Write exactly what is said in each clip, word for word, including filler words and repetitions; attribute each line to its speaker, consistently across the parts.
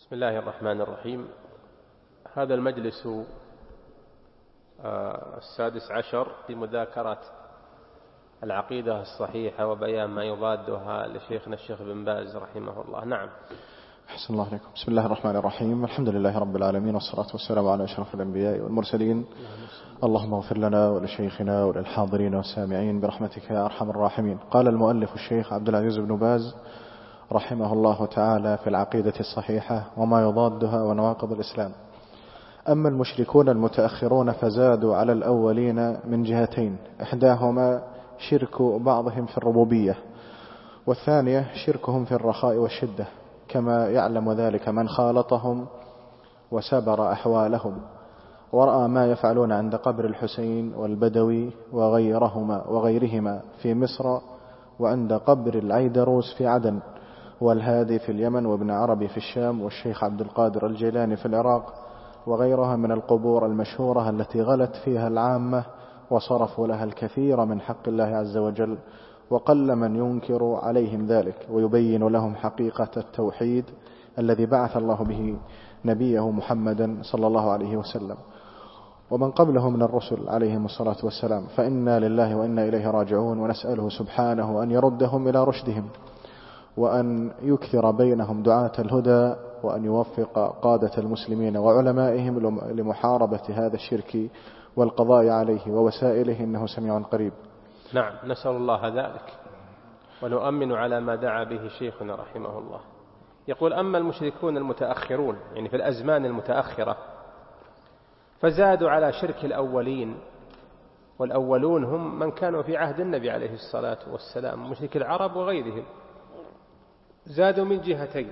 Speaker 1: بسم الله الرحمن الرحيم. هذا المجلس السادس عشر في مذاكرة العقيدة الصحيحة وبيان ما يضادها لشيخنا الشيخ بن باز رحمه الله. نعم.
Speaker 2: أحسن الله عليكم. بسم الله الرحمن الرحيم. الحمد لله رب العالمين، والصلاة والسلام على أشرف الأنبياء والمرسلين. اللهم اغفر لنا ولشيخنا وللحاضرين والسامعين برحمتك يا أرحم الراحمين. قال المؤلف الشيخ عبد العزيز بن باز رحمه الله تعالى في العقيدة الصحيحة وما يضادها ونواقض الإسلام: أما المشركون المتأخرون فزادوا على الأولين من جهتين: إحداهما شرك بعضهم في الربوبية، والثانية شركهم في الرخاء والشدة، كما يعلم ذلك من خالطهم وسبر أحوالهم ورأى ما يفعلون عند قبر الحسين والبدوي وغيرهما وغيرهما في مصر، وعند قبر العيدروس في عدن، والهادي في اليمن، وابن عربي في الشام، والشيخ عبد القادر الجيلاني في العراق، وغيرها من القبور المشهورة التي غلت فيها العامة وصرفوا لها الكثير من حق الله عز وجل، وقل من ينكر عليهم ذلك ويبين لهم حقيقة التوحيد الذي بعث الله به نبيه محمدا صلى الله عليه وسلم ومن قبله من الرسل عليهم الصلاة والسلام، فإنا لله وإنا إليه راجعون، ونسأله سبحانه أن يردهم إلى رشدهم، وأن يكثر بينهم دعاة الهدى، وأن يوفق قادة المسلمين وعلمائهم لمحاربة هذا الشرك والقضاء عليه ووسائله، إنه سميع قريب.
Speaker 1: نعم، نسأل الله ذلك ونؤمن على ما دعا به شيخنا رحمه الله. يقول: أما المشركون المتأخرون، يعني في الأزمان المتأخرة، فزادوا على شرك الأولين، والأولون هم من كانوا في عهد النبي عليه الصلاة والسلام، مشرك العرب وغيرهم. زادوا من جهتين: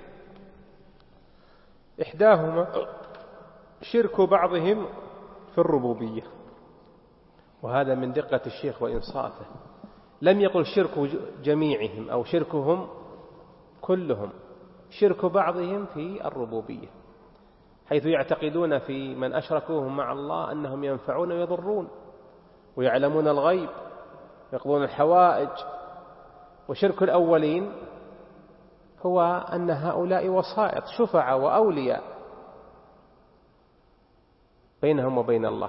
Speaker 1: إحداهما شرك بعضهم في الربوبية، وهذا من دقة الشيخ وإنصافه، لم يقل شرك جميعهم أو شركهم كلهم، شرك بعضهم في الربوبية، حيث يعتقدون في من أشركوهم مع الله أنهم ينفعون ويضرون ويعلمون الغيب ويقضون الحوائج. وشرك الأولين هو أن هؤلاء وسائط، شفعاء وأولياء بينهم وبين الله.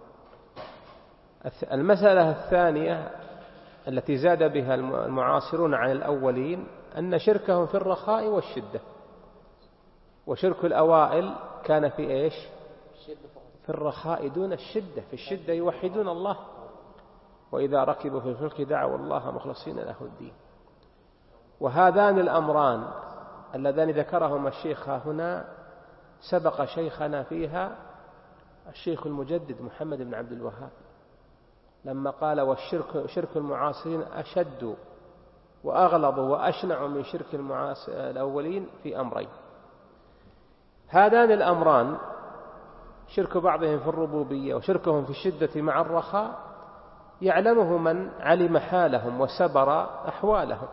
Speaker 1: المسألة الثانية التي زاد بها المعاصرون عن الأولين أن شركهم في الرخاء والشدة، وشرك الأوائل كان في إيش؟ في الرخاء دون الشدة. في الشدة يوحدون الله، وإذا ركبوا في الفلك دعوا الله مخلصين له الدين. وهذان الأمران اللذان ذكرهما الشيخ هنا سبق شيخنا فيها الشيخ المجدد محمد بن عبد الوهاب لما قال: والشرك شرك المعاصرين أشد وأغلظ وأشنع من شرك الأولين في أمرين. هذان الأمران شرك بعضهم في الربوبية وشركهم في الشدة مع الرخاء يعلمه من علم حالهم وسبر أحوالهم.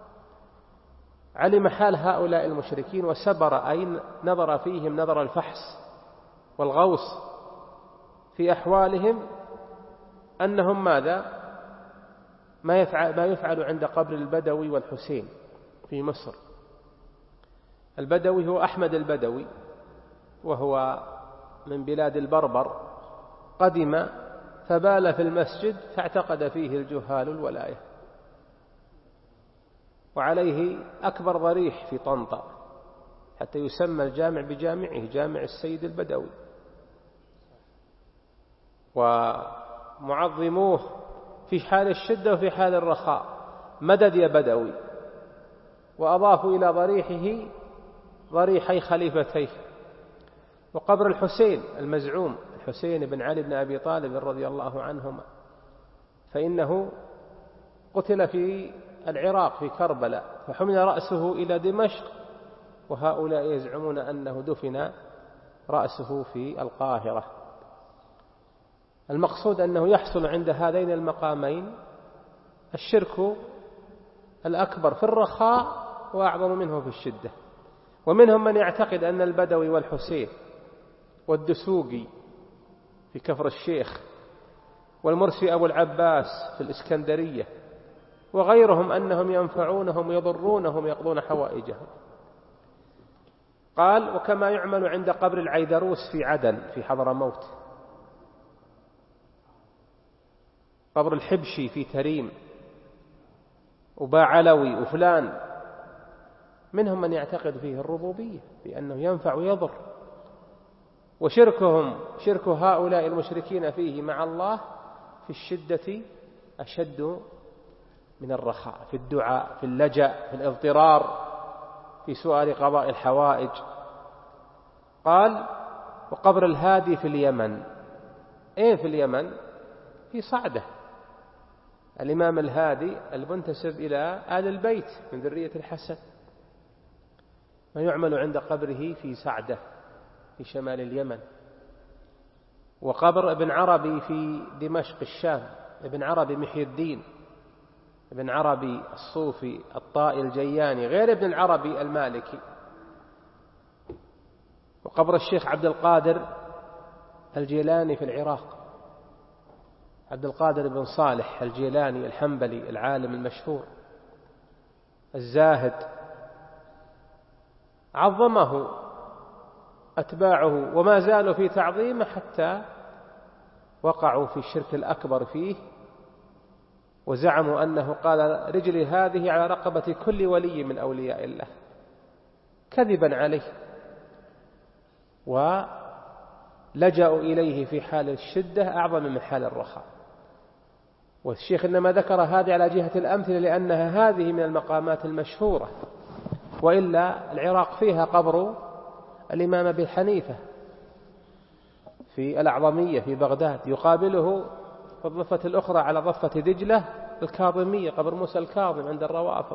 Speaker 1: علم حال هؤلاء المشركين وسبر، أي نظر فيهم نظر الفحص والغوص في أحوالهم، أنهم ماذا؟ ما يفعل, ما يفعل عند قبر البدوي والحسين في مصر. البدوي هو أحمد البدوي، وهو من بلاد البربر، قدم فبال في المسجد فاعتقد فيه الجهال الولاية، وعليه أكبر ضريح في طنطا حتى يسمى الجامع بجامعه، جامع السيد البدوي. ومعظموه في حال الشدة وفي حال الرخاء: مدد يا بدوي. وأضافوا إلى ضريحه ضريحي خليفتيه. وقبر الحسين المزعوم الحسين بن علي بن أبي طالب رضي الله عنهما، فإنه قتل في العراق في كربلاء، فحمل رأسه إلى دمشق، وهؤلاء يزعمون أنه دفن رأسه في القاهرة. المقصود أنه يحصل عند هذين المقامين الشرك الأكبر في الرخاء وأعظم منه في الشدة. ومنهم من يعتقد أن البدوي والحسين والدسوقي في كفر الشيخ والمرسي أبو العباس في الإسكندرية وغيرهم أنهم ينفعونهم ويضرونهم يقضون حوائجهم. قال وكما يعمل عند قبر العيدروس في عدن في حضرموت، قبر الحبشي في تريم، وباعلوي وفلان، منهم من يعتقد فيه الربوبية بأنه ينفع ويضر، وشركهم شرك هؤلاء المشركين فيه مع الله في الشدة أشد من الرخاء، في الدعاء، في اللجأ، في الاضطرار، في سؤال قضاء الحوائج. قال وقبر الهادي في اليمن. ايه في اليمن؟ في صعدة، الإمام الهادي المنتسب إلى آل البيت من ذرية الحسن، ما يعمل عند قبره في صعدة في شمال اليمن. وقبر ابن عربي في دمشق الشام، ابن عربي محي الدين، ابن عربي الصوفي الطائي الجياني، غير ابن العربي المالكي. وقبر الشيخ عبد القادر الجيلاني في العراق، عبد القادر بن صالح الجيلاني الحنبلي العالم المشهور الزاهد، عظمه أتباعه وما زالوا في تعظيمه حتى وقعوا في الشرك الأكبر فيه، وزعموا أنه قال رجلي هذه على رقبة كل ولي من أولياء الله، كذبا عليه، ولجأوا إليه في حال الشدة أعظم من حال الرخاء. والشيخ إنما ذكر هذه على جهة الأمثلة لأنها هذه من المقامات المشهورة، وإلا العراق فيها قبر الإمام أبي حنيفة في الأعظمية في بغداد، يقابله في الضفة الأخرى على ضفة دجلة الكاظمية، قبر موسى الكاظم عند الروافض.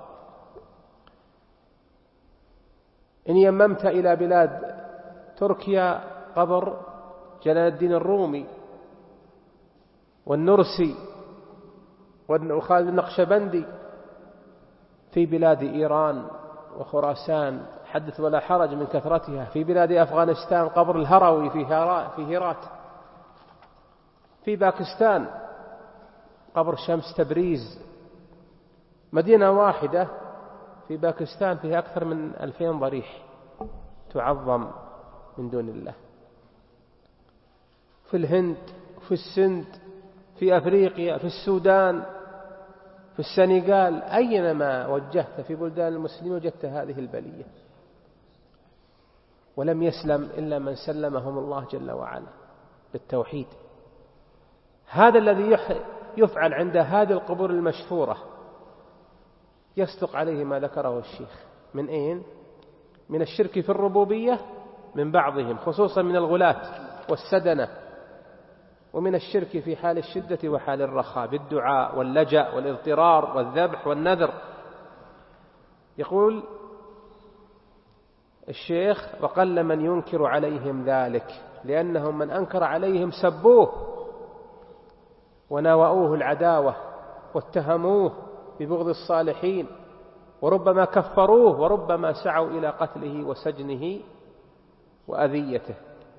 Speaker 1: إن يممت إلى بلاد تركيا قبر جلال الدين الرومي والنرسي وخالد النقشبندي. في بلاد إيران وخراسان حدث ولا حرج من كثرتها. في بلاد أفغانستان قبر الهروي في هرات. في باكستان قبر شمس تبريز، مدينة واحدة في باكستان فيها أكثر من ألفين ضريح تعظم من دون الله. في الهند، في السند، في أفريقيا، في السودان، في السنغال، أينما وجهت في بلدان المسلمين وجدت هذه البلية، ولم يسلم إلا من سلمهم الله جل وعلا بالتوحيد. هذا الذي يفعل عند هذه القبور المشهورة يصدق عليه ما ذكره الشيخ من أين؟ من الشرك في الربوبية من بعضهم، خصوصا من الغلاة والسدنة، ومن الشرك في حال الشدة وحال الرخاء بالدعاء واللجأ والاضطرار والذبح والنذر. يقول الشيخ وقل من ينكر عليهم ذلك، لأنهم من أنكر عليهم سبوه وناوؤوه العداوة واتهموه ببغض الصالحين، وربما كفروه، وربما سعوا إلى قتله وسجنه وأذيته.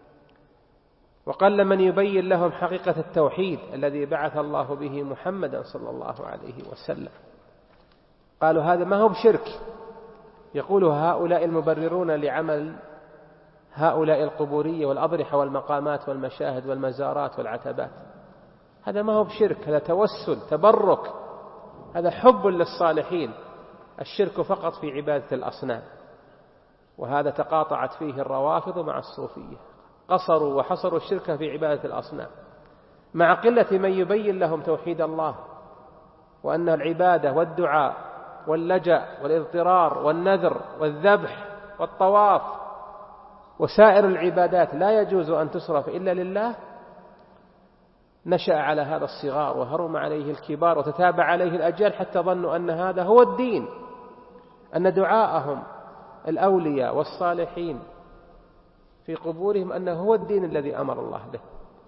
Speaker 1: وقل من يبين لهم حقيقة التوحيد الذي بعث الله به محمدا صلى الله عليه وسلم. قالوا هذا ما هو بشرك، يقوله هؤلاء المبررون لعمل هؤلاء القبورية والأضرحة والمقامات والمشاهد والمزارات والعتبات. هذا ما هو بشرك، هذا توسل تبرك، هذا حب للصالحين. الشرك فقط في عبادة الأصنام، وهذا تقاطعت فيه الروافض مع الصوفية، قصروا وحصروا الشرك في عبادة الأصنام، مع قلة من يبين لهم توحيد الله، وأن العبادة والدعاء واللجأ والاضطرار والنذر والذبح والطواف وسائر العبادات لا يجوز أن تصرف إلا لله. نشأ على هذا الصغار وهرم عليه الكبار وتتابع عليه الأجيال حتى ظنوا أن هذا هو الدين، أن دعاءهم الأولياء والصالحين في قبورهم أنه هو الدين الذي أمر الله به.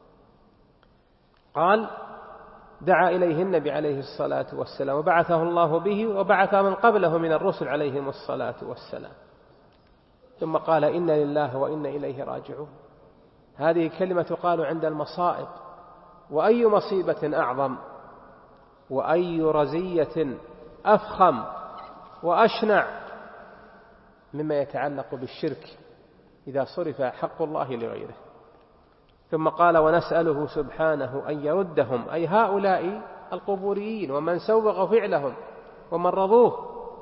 Speaker 1: قال دعا إليه النبي عليه الصلاة والسلام وبعثه الله به وبعث من قبله من الرسل عليهم الصلاة والسلام، ثم قال إنا لله وإنا إليه راجعون. هذه كلمة تقال عند المصائب، وأي مصيبة أعظم وأي رزية أفخم وأشنع مما يتعلق بالشرك إذا صرف حق الله لغيره. ثم قال ونسأله سبحانه أن يردهم، أي هؤلاء القبوريين ومن سوغ فعلهم ومن رضوه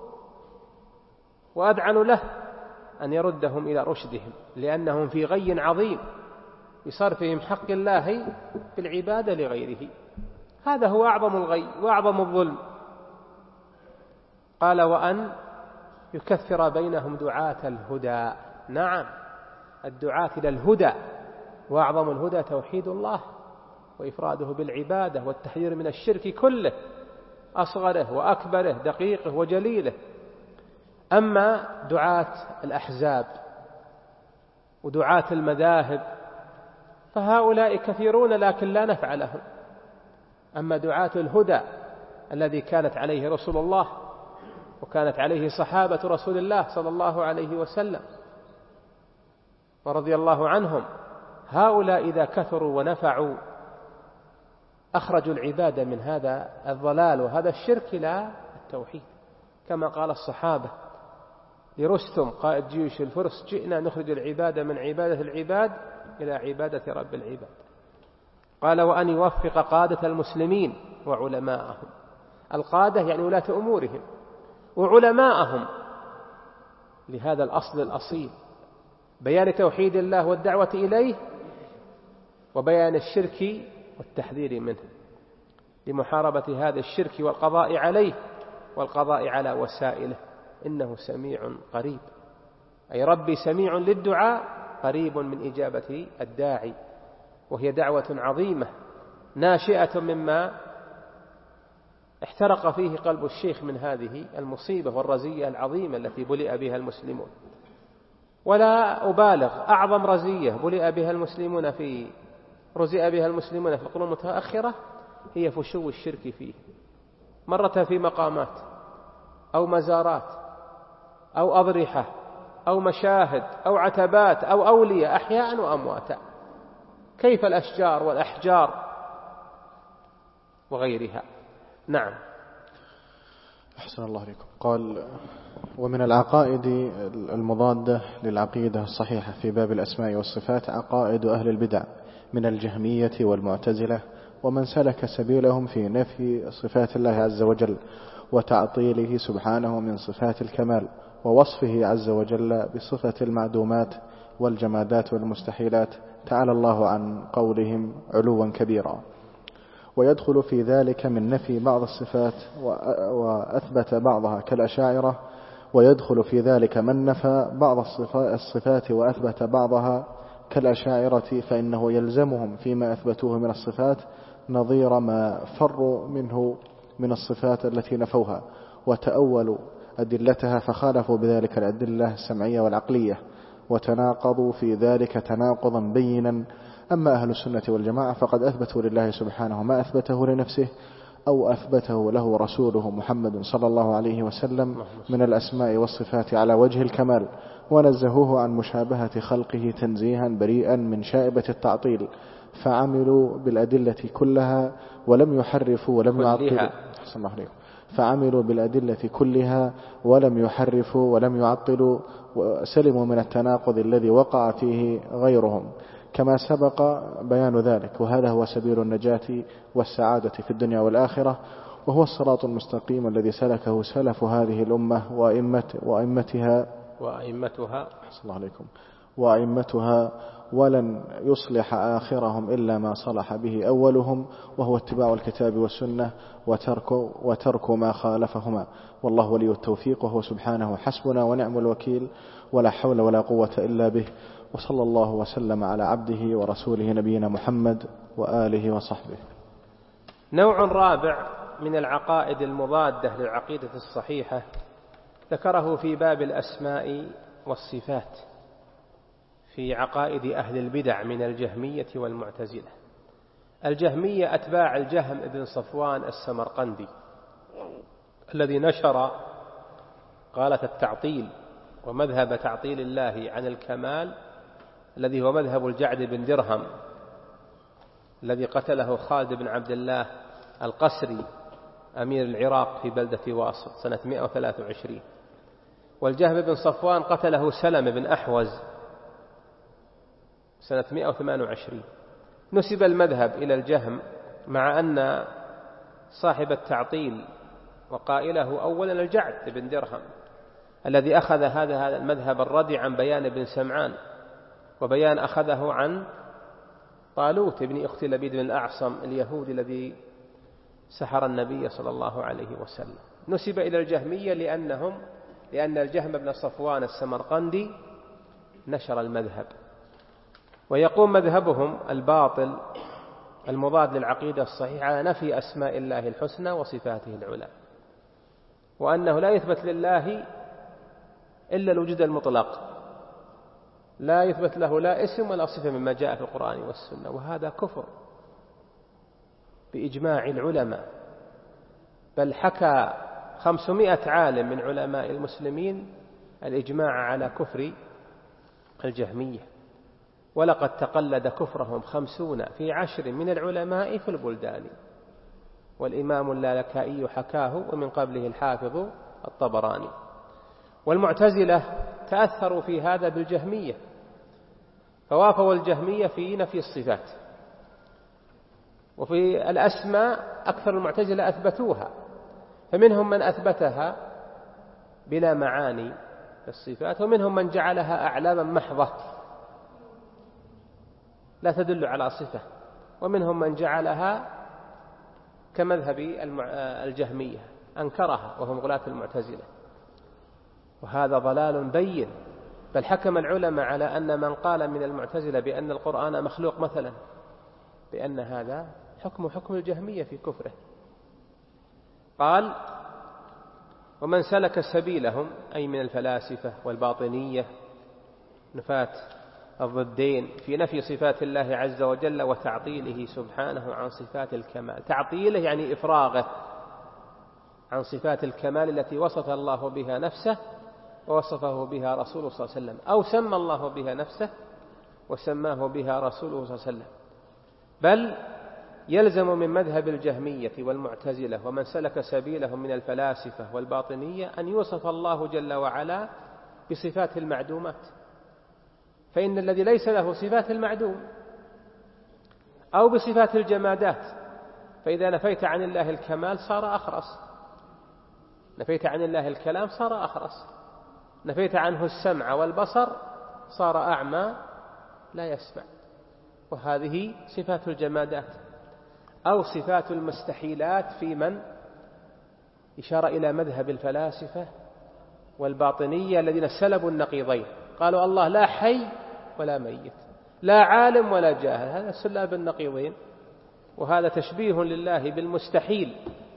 Speaker 1: وأذعنوا له، أن يردهم إلى رشدهم، لأنهم في غي عظيم بصرفهم حق الله بالعبادة لغيره. هذا هو أعظم الغي وأعظم الظلم. قال وأن يكثر بينهم دعاة الهدى. نعم، الدعاة إلى الهدى، وأعظم الهدى توحيد الله وإفراده بالعبادة والتحذير من الشرك كله، أصغره وأكبره، دقيقه وجليله. أما دعاة الأحزاب ودعاة المذاهب فهؤلاء كثيرون لكن لا نفع لهم. أما دعاة الهدى الذي كانت عليه رسول الله وكانت عليه صحابة رسول الله صلى الله عليه وسلم ورضي الله عنهم، هؤلاء إذا كثروا ونفعوا أخرجوا العبادة من هذا الضلال وهذا الشرك إلى التوحيد، كما قال الصحابة لرستم قائد جيوش الفرس: جئنا نخرج العبادة من عبادة العباد إلى عبادة رب العباد. قال وأن يوفق قادة المسلمين وعلماءهم. القادة يعني ولاة أمورهم، وعلماءهم لهذا الأصل الأصيل: بيان توحيد الله والدعوة إليه، وبيان الشرك والتحذير منه، لمحاربة هذا الشرك والقضاء عليه والقضاء على وسائله. إنه سميع قريب، أي ربي سميع للدعاء قريب من إجابة الداعي، وهي دعوة عظيمة ناشئة مما احترق فيه قلب الشيخ من هذه المصيبة والرزية العظيمة التي بلئ بها المسلمون. ولا أبالغ، أعظم رزية بلئ بها المسلمون في رزئ بها المسلمون في القرون المتأخرة هي فشو الشرك فيه، مرة في مقامات أو مزارات أو أضرحة أو مشاهد أو عتبات أو أولياء أحياء وأمواتا، كيف الأشجار والأحجار وغيرها. نعم.
Speaker 2: أحسن الله عليكم. قال ومن العقائد المضادة للعقيدة الصحيحة في باب الأسماء والصفات عقائد أهل البدع من الجهمية والمعتزلة ومن سلك سبيلهم في نفي صفات الله عز وجل وتعطيله سبحانه من صفات الكمال ووصفه عز وجل بصفة المعدومات والجمادات والمستحيلات، تعالى الله عن قولهم علوا كبيرا. ويدخل في ذلك من نفي بعض الصفات وأثبت بعضها كالأشاعرة، ويدخل في ذلك من نفى بعض الصفات وأثبت بعضها كالأشاعرة، فإنه يلزمهم فيما أثبتوه من الصفات نظير ما فروا منه من الصفات التي نفوها وتأولوا أدلتها فخالفوا بذلك الأدلة السمعية والعقلية وتناقضوا في ذلك تناقضا بينا. أما أهل السنة والجماعة فقد أثبتوا لله سبحانه ما أثبته لنفسه أو أثبته له رسوله محمد صلى الله عليه وسلم من الأسماء والصفات على وجه الكمال، ونزهوه عن مشابهة خلقه تنزيها بريئا من شائبة التعطيل، فعملوا بالأدلة كلها ولم يحرفوا ولم يعطلوا فعملوا بالأدلة كلها ولم يحرفوا ولم يعطلوا، وسلموا من التناقض الذي وقع فيه غيرهم كما سبق بيان ذلك. وهذا هو سبيل النجاة والسعادة في الدنيا والآخرة، وهو الصراط المستقيم الذي سلكه سلف هذه الأمة وأئمة وأئمتها
Speaker 1: وأئمتها
Speaker 2: الله عليكم وأئمتها ولن يصلح آخرهم إلا ما صلح به أولهم، وهو اتباع الكتاب والسنة وترك, وترك ما خالفهما. والله ولي التوفيق، وهو سبحانه حسبنا ونعم الوكيل، ولا حول ولا قوة إلا به. وصلى الله وسلم على عبده ورسوله نبينا محمد وآله وصحبه.
Speaker 1: نوع رابع من العقائد المضادة للعقيدة الصحيحة ذكره في باب الأسماء والصفات في عقائد أهل البدع من الجهمية والمعتزلة. الجهمية أتباع الجهم ابن صفوان السمرقندي الذي نشر قالة التعطيل ومذهب تعطيل الله عن الكمال، الذي هو مذهب الجعد بن درهم الذي قتله خالد بن عبد الله القسري أمير العراق في بلدة واسط سنة مئة وثلاثة وعشرين. والجهم بن صفوان قتله سلم بن أحوز سنة مئة وثمانية وعشرين. نسب المذهب إلى الجهم، مع أن صاحب التعطيل وقائله أولا الجعد بن درهم الذي أخذ هذا هذا المذهب الردي عن بيان بن سمعان، وبيان أخذه عن طالوت بن أخت لبيد بن الأعصم اليهودي الذي سحر النبي صلى الله عليه وسلم. نسب إلى الجهمية لأنهم لأن الجهم بن صفوان السمرقندي نشر المذهب، ويقوم مذهبهم الباطل المضاد للعقيدة الصحيحة على نفي أسماء الله الحسنى وصفاته العلى، وأنه لا يثبت لله إلا الوجود المطلق، لا يثبت له لا اسم ولا صفة مما جاء في القرآن والسنة، وهذا كفر بإجماع العلماء. بل حكى خمسمائة عالم من علماء المسلمين الإجماع على كفر الجهمية، ولقد تقلد كفرهم خمسون في عشر من العلماء في البلدان، والإمام اللالكائي حكاه، ومن قبله الحافظ الطبراني. والمعتزلة تأثروا في هذا بالجهمية، فوافوا الجهمية في نفي الصفات، وفي الأسماء أكثر المعتزلة أثبتوها، فمنهم من أثبتها بلا معاني الصفات، ومنهم من جعلها أعلاما محضة لا تدل على صفة، ومنهم من جعلها كمذهب الجهمية أنكرها وهم غلاة المعتزلة، وهذا ضلال بين. بل حكم العلماء على أن من قال من المعتزلة بأن القرآن مخلوق مثلا بأن هذا حكم حكم الجهمية في كفره. قال: ومن سلك سبيلهم، أي من الفلاسفة والباطنية نفاة الضدين، في نفي صفات الله عز وجل وتعطيله سبحانه عن صفات الكمال. تعطيله يعني إفراغه عن صفات الكمال التي وصف الله بها نفسه ووصفه بها رسوله صلى الله عليه وسلم، أو سمى الله بها نفسه وسماه بها رسوله صلى الله عليه وسلم. بل يلزم من مذهب الجهمية والمعتزلة ومن سلك سبيلهم من الفلاسفة والباطنية أن يوصف الله جل وعلا بصفات المعدومات، فإن الذي ليس له صفات المعدوم، أو بصفات الجمادات، فإذا نفيت عن الله الكمال صار أخرس، نفيت عن الله الكلام صار أخرس، نفيت عنه السمع والبصر صار أعمى لا يسمع، وهذه صفات الجمادات. أو صفات المستحيلات في من إشار إلى مذهب الفلاسفة والباطنية الذين سلبوا النقيضين، قالوا الله لا حي ولا ميت، لا عالم ولا جاهل، هذا سلاب النقيضين، وهذا تشبيه لله بالمستحيل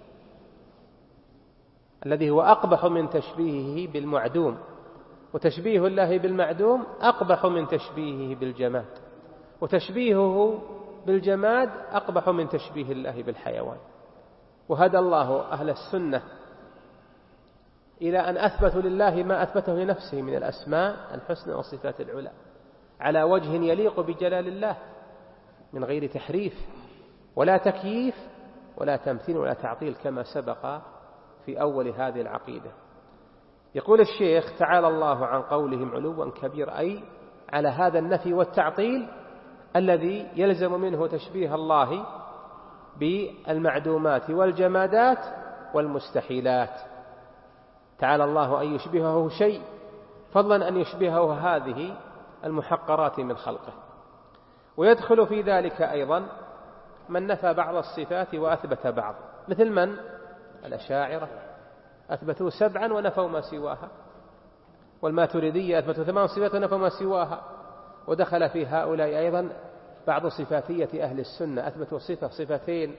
Speaker 1: الذي هو أقبح من تشبيهه بالمعدوم، وتشبيه الله بالمعدوم أقبح من تشبيهه بالجماد، وتشبيهه بالجماد أقبح من تشبيه الله بالحيوان. وهدى الله أهل السنة إلى أن أثبتوا لله ما أثبته لنفسه من الأسماء الحسنى والصفات العلى على وجه يليق بجلال الله، من غير تحريف ولا تكييف ولا تمثيل ولا تعطيل، كما سبق في أول هذه العقيدة. يقول الشيخ: تعالى الله عن قولهم علوا كبير، أي على هذا النفي والتعطيل الذي يلزم منه تشبيه الله بالمعدومات والجمادات والمستحيلات. تعالى الله أن يشبهه شيء، فضلا أن يشبهه هذه المحقرات من خلقه. ويدخل في ذلك أيضا من نفى بعض الصفات وأثبت بعض، مثل من؟ الأشاعرة أثبتوا سبعا ونفوا ما سواها، والماتريدية أثبتوا ثمان صفات ونفوا ما سواها. ودخل في هؤلاء أيضا بعض صفاتية أهل السنة، أثبتوا صفة صفتين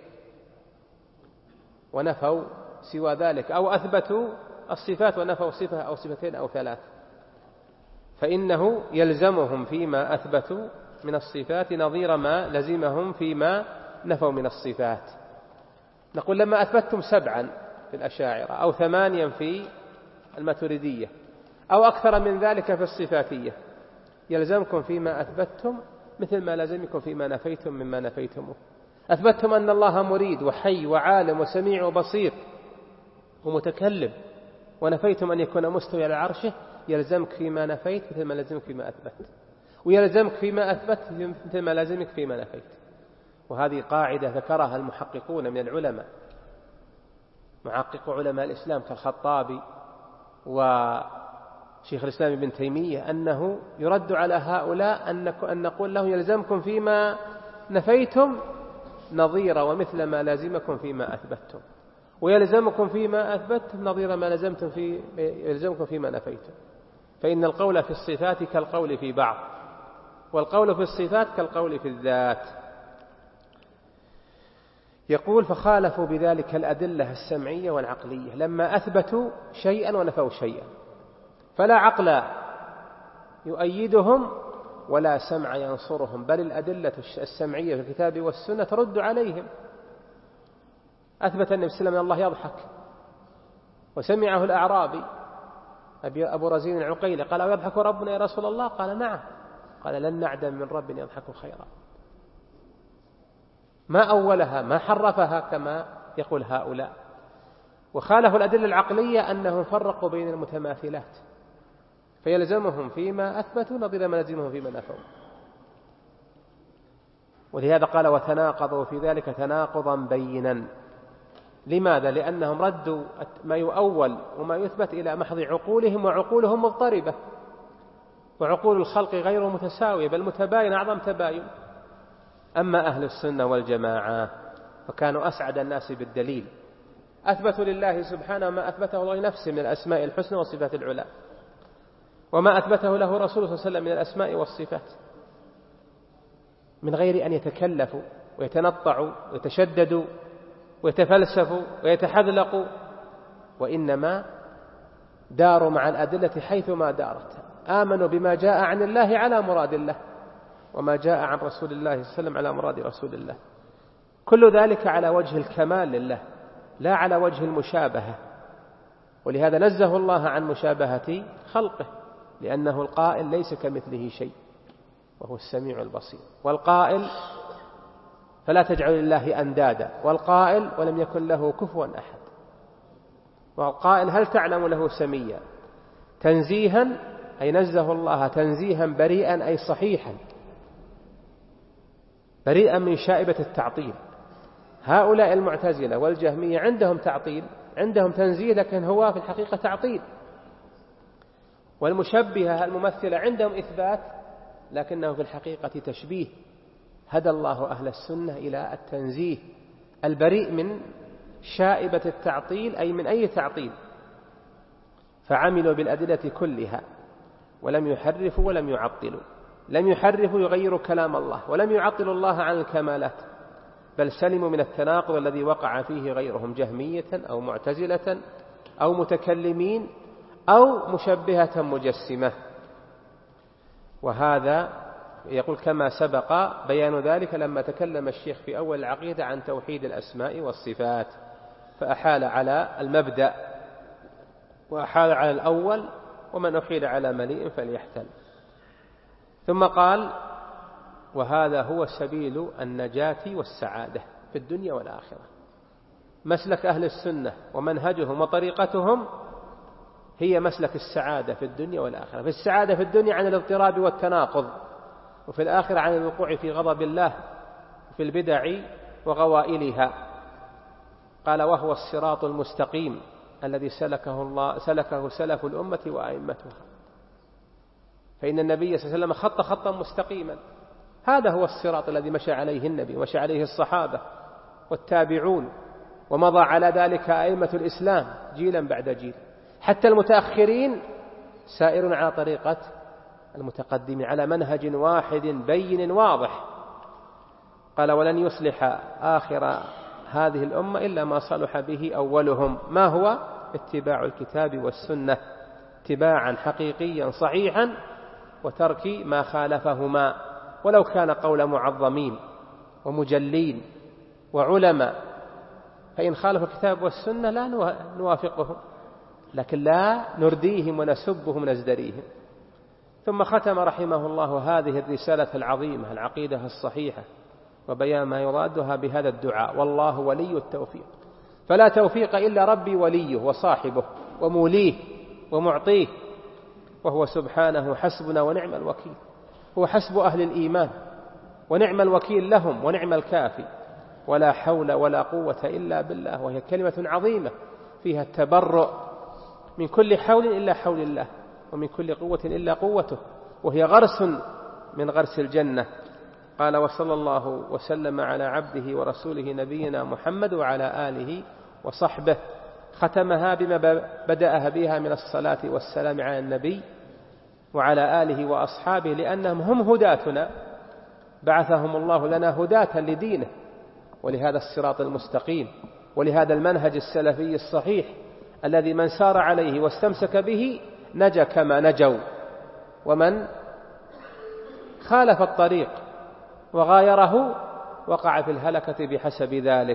Speaker 1: ونفوا سوى ذلك، أو أثبتوا الصفات ونفوا صفة أو صفتين أو ثلاث، فإنه يلزمهم فيما أثبتوا من الصفات نظير ما لزمهم فيما نفوا من الصفات. نقول: لما أثبتتم سبعا في الأشاعرة أو ثمانيا في الماتريدية أو أكثر من ذلك في الصفاتية، يلزمكم فيما أثبتتم مثل ما لزمكم فيما نفيتم مما نفيتموه. أثبتتم أن الله مريد وحي وعالم وسميع وبصير ومتكلم، ونفيتم أن يكون مستوي على عرشه، يلزمك فيما نفيت مثل ما لزمك فيما أثبت. ويلزمك فيما أثبت مثل ما لازمك فيما نفيت. وهذه قاعدة ذكرها المحققون من العلماء، محقق علماء الإسلام كالخطابي وشيخ الإسلام ابن تيمية، أنه يرد على هؤلاء أن نقول لهم يلزمكم فيما نفيتم نظير ومثل ما لازمكم فيما أثبتتم، ويلزمكم فيما أثبتتم نظير ما لزمتم في يلزمكم فيما نفيتم. فإن القول في الصفات كالقول في بعض، والقول في الصفات كالقول في الذات. يقول فخالفوا بذلك الأدلة السمعية والعقلية لما أثبتوا شيئا ونفوا شيئا، فلا عقل يؤيدهم ولا سمع ينصرهم، بل الأدلة السمعية في الكتاب والسنة ترد عليهم. أثبت النبي صلى الله عليه وسلم أن الله يضحك، وسمعه الأعرابي أبو رزين العقيلي قال يضحك ربنا يا رسول الله؟ قال نعم. قال لن نعدم من رب يضحك خيرا. ما أولها ما حرفها كما يقول هؤلاء. وخالفوا الأدلة العقلية أنهم فرقوا بين المتماثلات، فيلزمهم فيما أثبتوا نظير ما لزمهم فيما نفوا. ولهذا قال وتناقضوا في ذلك تناقضا بينا. لماذا؟ لأنهم ردوا ما يؤول وما يثبت إلى محض عقولهم، وعقولهم مضطربة، وعقول الخلق غير متساوية بل متباين أعظم تباين. أما أهل السنة والجماعة فكانوا أسعد الناس بالدليل، أثبتوا لله سبحانه ما أثبته الله لنفسه من الأسماء الحسنى والصفات العلى، وما أثبته له رسوله صلى الله عليه وسلم من الأسماء والصفات، من غير أن يتكلفوا ويتنطعوا ويتشددوا ويتفلسفوا ويتحذلقوا، وإنما داروا مع الأدلة حيثما دارت، آمنوا بما جاء عن الله على مراد الله، وما جاء عن رسول الله صلى الله عليه وسلم على مراد رسول الله. كل ذلك على وجه الكمال لله، لا على وجه المشابهة. ولهذا نزه الله عن مشابهة خلقه، لأنه القائل ليس كمثله شيء وهو السميع البصير، والقائل فلا تجعل الله أندادا، والقائل ولم يكن له كفوا أحد، والقائل هل تعلم له سميا. تنزيها أي نزه الله تنزيها بريئا أي صحيحا، بريئا من شائبة التعطيل. هؤلاء المعتزلة والجهمية عندهم تعطيل، عندهم تنزيه، لكن هو في الحقيقة تعطيل. والمشبهة الممثلة عندهم إثبات، لكنه في الحقيقة تشبيه. هدى الله أهل السنة إلى التنزيه البريء من شائبة التعطيل، أي من أي تعطيل، فعملوا بالأدلة كلها ولم يحرفوا ولم يعطلوا. لم يحرفوا يغيروا كلام الله، ولم يعطلوا الله عن الكمالات، بل سلموا من التناقض الذي وقع فيه غيرهم، جهمية أو معتزلة أو متكلمين أو مشبهة مجسمة. وهذا يقول كما سبق بيان ذلك لما تكلم الشيخ في أول العقيدة عن توحيد الأسماء والصفات، فأحال على المبدأ وأحال على الأول، ومن أحيل على مليء فليحتل. ثم قال وهذا هو سبيل النجاة والسعادة في الدنيا والآخرة. مسلك أهل السنة ومنهجهم وطريقتهم هي مسلك السعادة في الدنيا والآخرة. في السعادة في الدنيا عن الاضطراب والتناقض، وفي الآخرة عن الوقوع في غضب الله في البدع وغوائلها. قال وهو الصراط المستقيم الذي سلكه الله سلكه سلف الأمة وأئمتها. فإن النبي صلى الله عليه وسلم خط خطا مستقيما، هذا هو الصراط الذي مشى عليه النبي ومشى عليه الصحابة والتابعون، ومضى على ذلك أئمة الإسلام جيلا بعد جيل، حتى المتأخرين سائر على طريقة المتقدمين على منهج واحد بين واضح. قال ولن يصلح آخر هذه الأمة إلا ما صلح به أولهم، ما هو اتباع الكتاب والسنة اتباعا حقيقيا صحيحا، وترك ما خالفهما ولو كان قول معظمين ومجلين وعلماء. فإن خالف الكتاب والسنة لا نوافقهم، لكن لا نرديهم ونسبهم ونزدريهم. ثم ختم رحمه الله هذه الرسالة العظيمة العقيدة الصحيحة وبيان ما يرادها بهذا الدعاء: والله ولي التوفيق، فلا توفيق إلا ربي وليه وصاحبه وموليه ومعطيه، وهو سبحانه حسبنا ونعم الوكيل. هو حسب أهل الإيمان، ونعم الوكيل لهم ونعم الكافي. ولا حول ولا قوة إلا بالله، وهي كلمة عظيمة فيها التبرؤ من كل حول إلا حول الله، ومن كل قوة إلا قوته، وهي غرس من غرس الجنة. قال: وصلى الله وسلم على عبده ورسوله نبينا محمد وعلى آله وصحبه. ختمها بما بدأها بها من الصلاة والسلام على النبي وعلى آله وأصحابه، لأنهم هم هداتنا، بعثهم الله لنا هداة لدينه ولهذا الصراط المستقيم ولهذا المنهج السلفي الصحيح الذي من سار عليه واستمسك به نجا كما نجوا، ومن خالف الطريق وغايره وقع في الهلكة بحسب ذلك.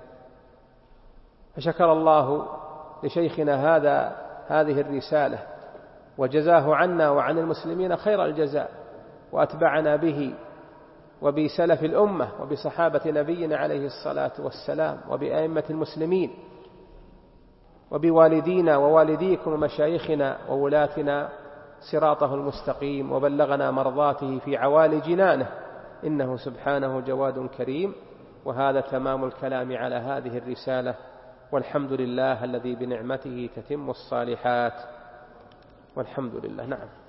Speaker 1: فشكر الله لشيخنا هذا هذه الرسالة، وجزاه عنا وعن المسلمين خير الجزاء، وأتبعنا به وبسلف الأمة وبصحابة نبينا عليه الصلاة والسلام وبأئمة المسلمين وبوالدينا ووالديكم ومشايخنا وولاتنا صراطه المستقيم، وبلغنا مرضاته في عوالي جنانه، إنه سبحانه جواد كريم. وهذا تمام الكلام على هذه الرسالة، والحمد لله الذي بنعمته تتم الصالحات، والحمد لله. نعم.